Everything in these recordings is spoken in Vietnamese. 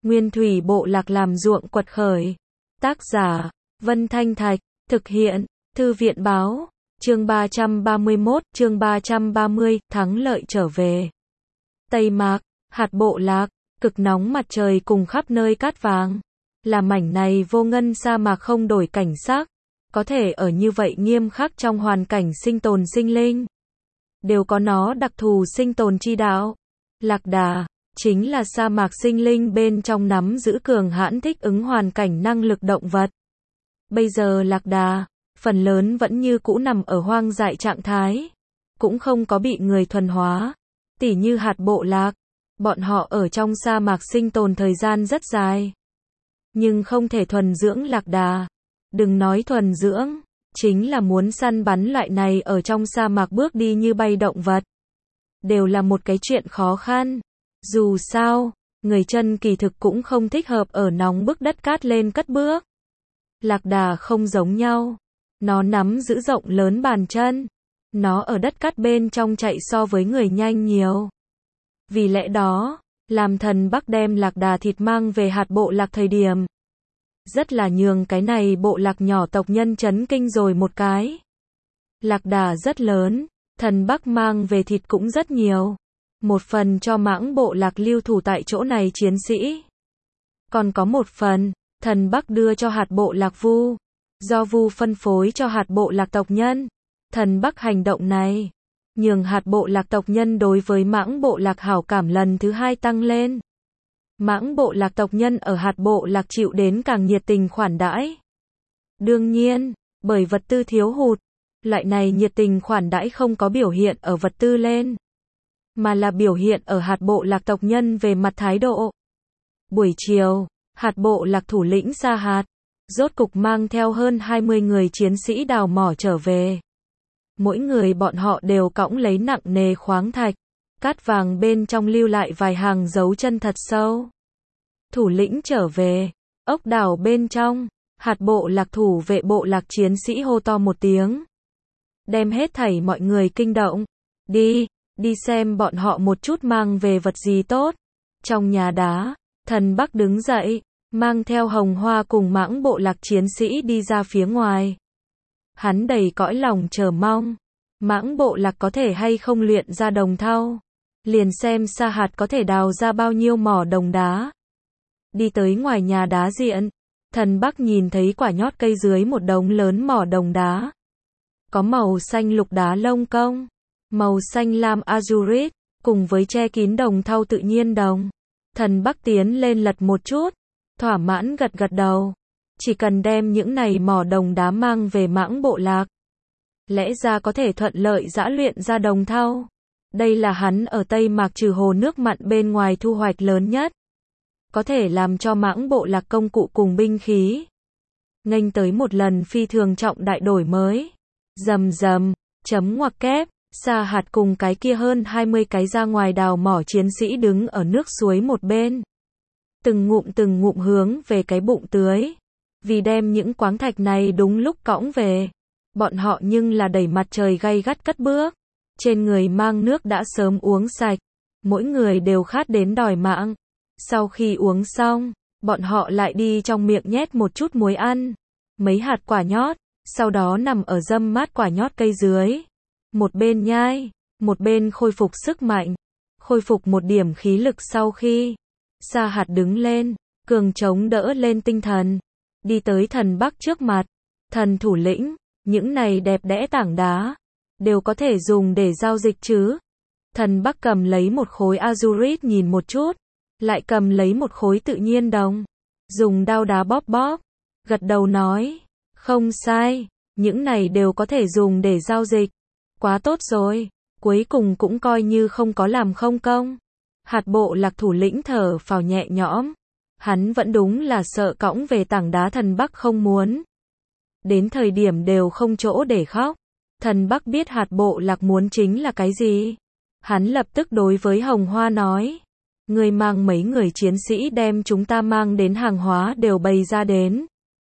Nguyên thủy bộ lạc làm ruộng quật khởi. Tác giả, Vân Thanh Thạch, thực hiện, Thư viện báo, chương 331, chương 330, thắng lợi trở về. Tây Mạc, hạt bộ lạc, cực nóng mặt trời cùng khắp nơi cát vàng. Là mảnh này vô ngân sa mạc không đổi cảnh sắc, có thể ở như vậy nghiêm khắc trong hoàn cảnh sinh tồn sinh linh. Đều có nó đặc thù sinh tồn chi đạo. Lạc đà, chính là sa mạc sinh linh bên trong nắm giữ cường hãn thích ứng hoàn cảnh năng lực động vật. Bây giờ lạc đà, phần lớn vẫn như cũ nằm ở hoang dại trạng thái, cũng không có bị người thuần hóa, tỉ như hạt bộ lạc. Bọn họ ở trong sa mạc sinh tồn thời gian rất dài, nhưng không thể thuần dưỡng lạc đà. Đừng nói thuần dưỡng, chính là muốn săn bắn loại này ở trong sa mạc bước đi như bay động vật, đều là một cái chuyện khó khăn. Dù sao, người chân kỳ thực cũng không thích hợp ở nóng bức đất cát lên cất bước. Lạc đà không giống nhau, nó nắm giữ rộng lớn bàn chân, nó ở đất cát bên trong chạy so với người nhanh nhiều. Vì lẽ đó, làm thần Bắc đem lạc đà thịt mang về hạt bộ lạc thời điểm, rất là nhường cái này bộ lạc nhỏ tộc nhân chấn kinh rồi một cái. Lạc đà rất lớn, thần Bắc mang về thịt cũng rất nhiều. Một phần cho mãng bộ lạc lưu thủ tại chỗ này chiến sĩ. Còn có một phần, thần Bắc đưa cho hạt bộ lạc Vu. Do Vu phân phối cho hạt bộ lạc tộc nhân. Thần Bắc hành động này, nhường hạt bộ lạc tộc nhân đối với mãng bộ lạc hảo cảm lần thứ hai tăng lên. Mãng bộ lạc tộc nhân ở hạt bộ lạc chịu đến càng nhiệt tình khoản đãi. Đương nhiên, bởi vật tư thiếu hụt, loại này nhiệt tình khoản đãi không có biểu hiện ở vật tư lên, mà là biểu hiện ở hạt bộ lạc tộc nhân về mặt thái độ. Buổi chiều, hạt bộ lạc thủ lĩnh Sa Hạt, rốt cục mang theo hơn 20 người chiến sĩ đào mỏ trở về. Mỗi người bọn họ đều cõng lấy nặng nề khoáng thạch, cát vàng bên trong lưu lại vài hàng dấu chân thật sâu. Thủ lĩnh trở về, ốc đảo bên trong, hạt bộ lạc thủ vệ bộ lạc chiến sĩ hô to một tiếng, đem hết thảy mọi người kinh động. Đi xem bọn họ một chút mang về vật gì tốt. Trong nhà đá, thần Bắc đứng dậy, mang theo Hồng Hoa cùng mãng bộ lạc chiến sĩ đi ra phía ngoài. Hắn đầy cõi lòng chờ mong, mãng bộ lạc có thể hay không luyện ra đồng thau, liền xem Sa Hạt có thể đào ra bao nhiêu mỏ đồng đá. Đi tới ngoài nhà đá diện, thần Bắc nhìn thấy quả nhót cây dưới một đống lớn mỏ đồng đá. Có màu xanh lục đá lông công, màu xanh lam azurit, cùng với che kín đồng thau tự nhiên đồng. Thần Bắc tiến lên lật một chút, thỏa mãn gật gật đầu. Chỉ cần đem những này mỏ đồng đá mang về mãng bộ lạc, lẽ ra có thể thuận lợi giã luyện ra đồng thau. Đây là hắn ở Tây Mạc trừ hồ nước mặn bên ngoài thu hoạch lớn nhất. Có thể làm cho mãng bộ lạc công cụ cùng binh khí nghênh tới một lần phi thường trọng đại đổi mới. Rầm rầm, chấm ngoặc kép. Sa Hạt cùng cái kia hơn 20 cái ra ngoài đào mỏ chiến sĩ đứng ở nước suối một bên. Từng ngụm hướng về cái bụng tưới. Vì đem những khoáng thạch này đúng lúc cõng về. Bọn họ nhưng là đẩy mặt trời gay gắt cất bước. Trên người mang nước đã sớm uống sạch. Mỗi người đều khát đến đòi mạng. Sau khi uống xong, bọn họ lại đi trong miệng nhét một chút muối ăn, mấy hạt quả nhót, sau đó nằm ở râm mát quả nhót cây dưới. Một bên nhai, một bên khôi phục sức mạnh, khôi phục một điểm khí lực sau khi Sa Hạt đứng lên, cường chống đỡ lên tinh thần, đi tới thần Bắc trước mặt. Thần thủ lĩnh, những này đẹp đẽ tảng đá, đều có thể dùng để giao dịch chứ? Thần Bắc cầm lấy một khối azurit nhìn một chút, lại cầm lấy một khối tự nhiên đồng, dùng đao đá bóp bóp, gật đầu nói, không sai, những này đều có thể dùng để giao dịch. Quá tốt rồi, cuối cùng cũng coi như không có làm không công. Hạt bộ lạc thủ lĩnh thở phào nhẹ nhõm, hắn vẫn đúng là sợ cõng về tảng đá thần Bắc không muốn. Đến thời điểm đều không chỗ để khóc. Thần Bắc biết hạt bộ lạc muốn chính là cái gì. Hắn lập tức đối với Hồng Hoa nói, người mang mấy người chiến sĩ đem chúng ta mang đến hàng hóa đều bày ra đến.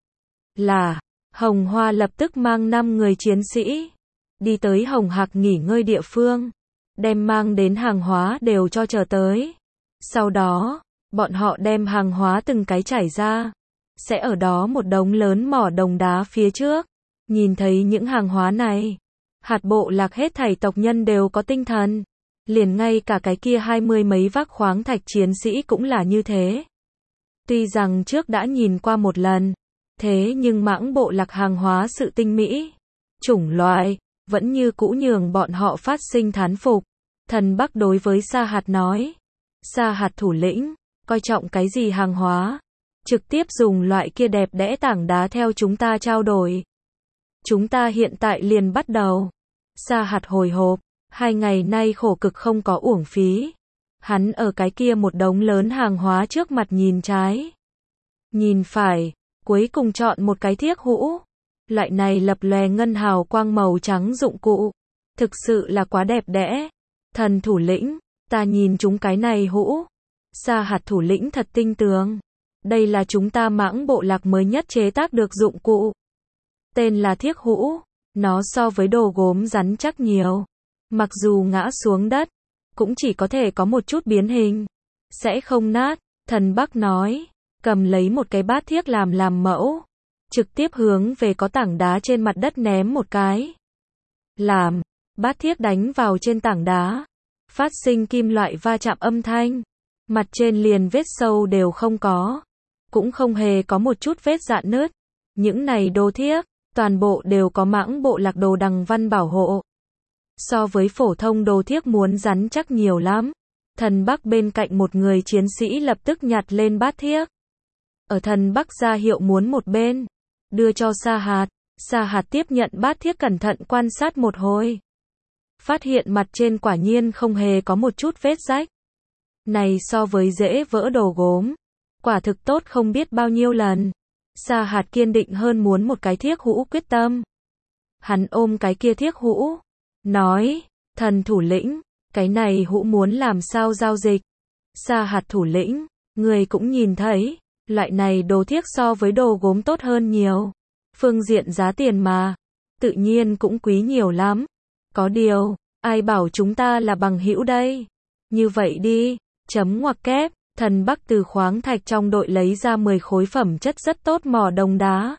Là, Hồng Hoa lập tức mang 5 người chiến sĩ, đi tới Hồng Hạc nghỉ ngơi địa phương, đem mang đến hàng hóa đều cho trở tới. Sau đó, Bọn họ đem hàng hóa từng cái trải ra. Sẽ ở đó một đống lớn mỏ đồng đá phía trước. Nhìn thấy những hàng hóa này, hạt bộ lạc hết thảy tộc nhân đều có tinh thần. Liền ngay cả cái kia 20 mấy vác khoáng thạch chiến sĩ cũng là như thế. Tuy rằng trước đã nhìn qua một lần, thế nhưng mãng bộ lạc hàng hóa sự tinh mỹ, chủng loại, vẫn như cũ nhường bọn họ phát sinh thán phục. Thần Bắc đối với Sa Hạt nói, Sa Hạt thủ lĩnh, coi trọng cái gì hàng hóa, trực tiếp dùng loại kia đẹp đẽ tảng đá theo chúng ta trao đổi. Chúng ta hiện tại liền bắt đầu. Sa Hạt hồi hộp, 2 ngày nay khổ cực không có uổng phí. Hắn ở cái kia một đống lớn hàng hóa trước mặt nhìn trái, nhìn phải, cuối cùng chọn một cái thiếc hũ. Loại này lập lòe ngân hào quang màu trắng dụng cụ, thực sự là quá đẹp đẽ. Thần thủ lĩnh, ta nhìn chúng cái này hũ. Sa Hạt thủ lĩnh thật tinh tường. Đây là chúng ta mãng bộ lạc mới nhất chế tác được dụng cụ. Tên là thiếc hũ. Nó so với đồ gốm rắn chắc nhiều. Mặc dù ngã xuống đất, cũng chỉ có thể có một chút biến hình. Sẽ không nát. Thần Bắc nói, cầm lấy một cái bát thiếc làm mẫu. Trực tiếp hướng về có tảng đá trên mặt đất ném một cái. Làm, bát thiếc đánh vào trên tảng đá. Phát sinh kim loại va chạm âm thanh. Mặt trên liền vết sâu đều không có. Cũng không hề có một chút vết rạn nứt. Những này đồ thiếc, toàn bộ đều có mãng bộ lạc đồ đằng văn bảo hộ. So với phổ thông đồ thiếc muốn rắn chắc nhiều lắm. Thần Bắc bên cạnh một người chiến sĩ lập tức nhặt lên bát thiếc. Ở Thần Bắc ra hiệu muốn một bên. Đưa cho Sa Hạt. Sa Hạt tiếp nhận bát thiếc cẩn thận quan sát một hồi. Phát hiện mặt trên quả nhiên không hề có một chút vết rách. Này so với dễ vỡ đồ gốm, quả thực tốt không biết bao nhiêu lần. Sa Hạt kiên định hơn muốn một cái thiếc hũ quyết tâm. Hắn ôm cái kia thiếc hũ, nói, thần thủ lĩnh, cái này hũ muốn làm sao giao dịch. Sa Hạt thủ lĩnh, người cũng nhìn thấy, loại này đồ thiếc so với đồ gốm tốt hơn nhiều. Phương diện giá tiền mà, tự nhiên cũng quý nhiều lắm. Có điều, ai bảo chúng ta là bằng hữu đây. Như vậy đi, chấm ngoặc kép, Thần Bắc từ khoáng thạch trong đội lấy ra 10 khối phẩm chất rất tốt mỏ đồng đá.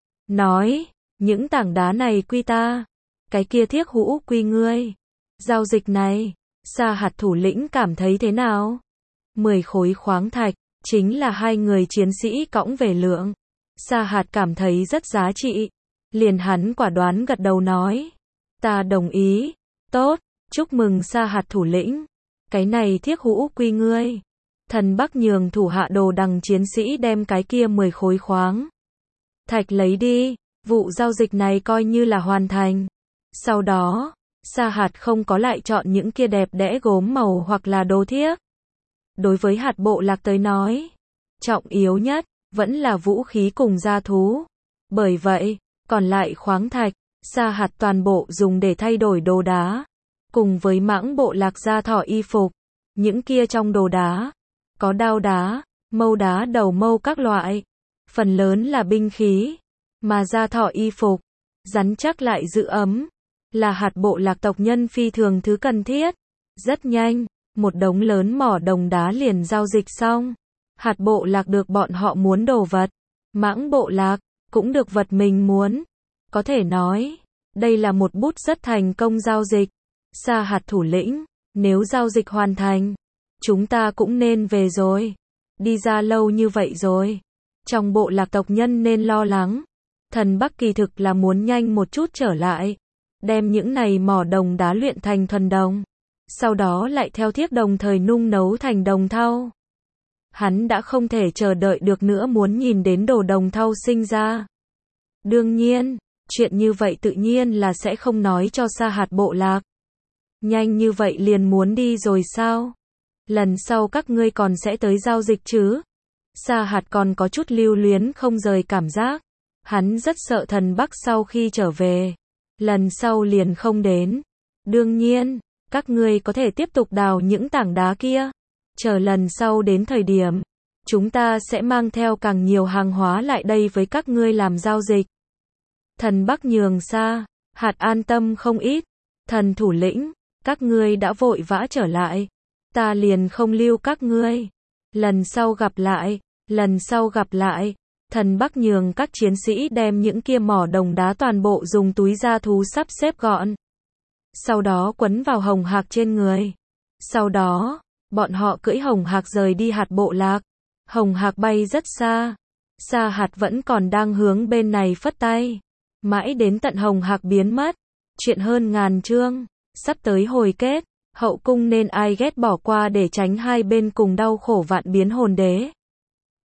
Nói, những tảng đá này quy ta, cái kia thiếc hũ quy ngươi. Giao dịch này, Sa Hạt thủ lĩnh cảm thấy thế nào? 10 khối khoáng thạch, chính là 2 người chiến sĩ cõng về lượng. Sa Hạt cảm thấy rất giá trị. Liền hắn quả đoán gật đầu nói, ta đồng ý. Tốt, chúc mừng Sa Hạt thủ lĩnh. Cái này thiếc hũ quy ngươi. Thần Bắc nhường thủ hạ đồ đằng chiến sĩ đem cái kia 10 khối khoáng thạch lấy đi. Vụ giao dịch này coi như là hoàn thành. Sau đó, Sa Hạt không có lại chọn những kia đẹp đẽ gốm màu hoặc là đồ thiếc. Đối với hạt bộ lạc tới nói, trọng yếu nhất vẫn là vũ khí cùng gia thú. Bởi vậy, còn lại khoáng thạch, Sa Hạt toàn bộ dùng để thay đổi đồ đá. Cùng với mãng bộ lạc gia thỏ y phục, những kia trong đồ đá, có đao đá, mâu đá đầu mâu các loại. Phần lớn là binh khí, mà gia thỏ y phục, rắn chắc lại giữ ấm, là hạt bộ lạc tộc nhân phi thường thứ cần thiết. Rất nhanh, một đống lớn mỏ đồng đá liền giao dịch xong. Hạt bộ lạc được bọn họ muốn đồ vật, mãng bộ lạc cũng được vật mình muốn. Có thể nói, đây là một bút rất thành công giao dịch. Sa Hạt thủ lĩnh, nếu giao dịch hoàn thành, chúng ta cũng nên về rồi. Đi ra lâu như vậy rồi, trong bộ lạc tộc nhân nên lo lắng. Thần Bắc kỳ thực là muốn nhanh một chút trở lại, đem những này mỏ đồng đá luyện thành thuần đồng, sau đó lại theo thiếc đồng thời nung nấu thành đồng thau. Hắn đã không thể chờ đợi được nữa muốn nhìn đến đồ đồng thau sinh ra. Đương nhiên, chuyện như vậy tự nhiên là sẽ không nói cho Sa Hạt bộ lạc. Nhanh như vậy liền muốn đi rồi sao? Lần sau các ngươi còn sẽ tới giao dịch chứ? Sa Hạt còn có chút lưu luyến không rời cảm giác. Hắn rất sợ Thần Bắc sau khi trở về, lần sau liền không đến. Đương nhiên, các ngươi có thể tiếp tục đào những tảng đá kia. Chờ lần sau đến thời điểm, chúng ta sẽ mang theo càng nhiều hàng hóa lại đây với các ngươi làm giao dịch. Thần Bắc nhường Sa Hạt an tâm không ít. Thần thủ lĩnh, các ngươi đã vội vã trở lại, ta liền không lưu các ngươi. lần sau gặp lại, lần sau gặp lại. Thần Bắc nhường các chiến sĩ đem những kia mỏ đồng đá toàn bộ dùng túi da thú sắp xếp gọn. Sau đó quấn vào hồng hạc trên người. Sau đó, bọn họ cưỡi hồng hạc rời đi hạt bộ lạc. Hồng hạc bay rất xa. Sa hạt vẫn còn đang hướng bên này phất tay. Mãi đến tận hồng hạc biến mất. Chuyện hơn ngàn chương. Sắp tới hồi kết. Hậu cung nên ai ghét bỏ qua để tránh hai bên cùng đau khổ vạn biến hồn đế.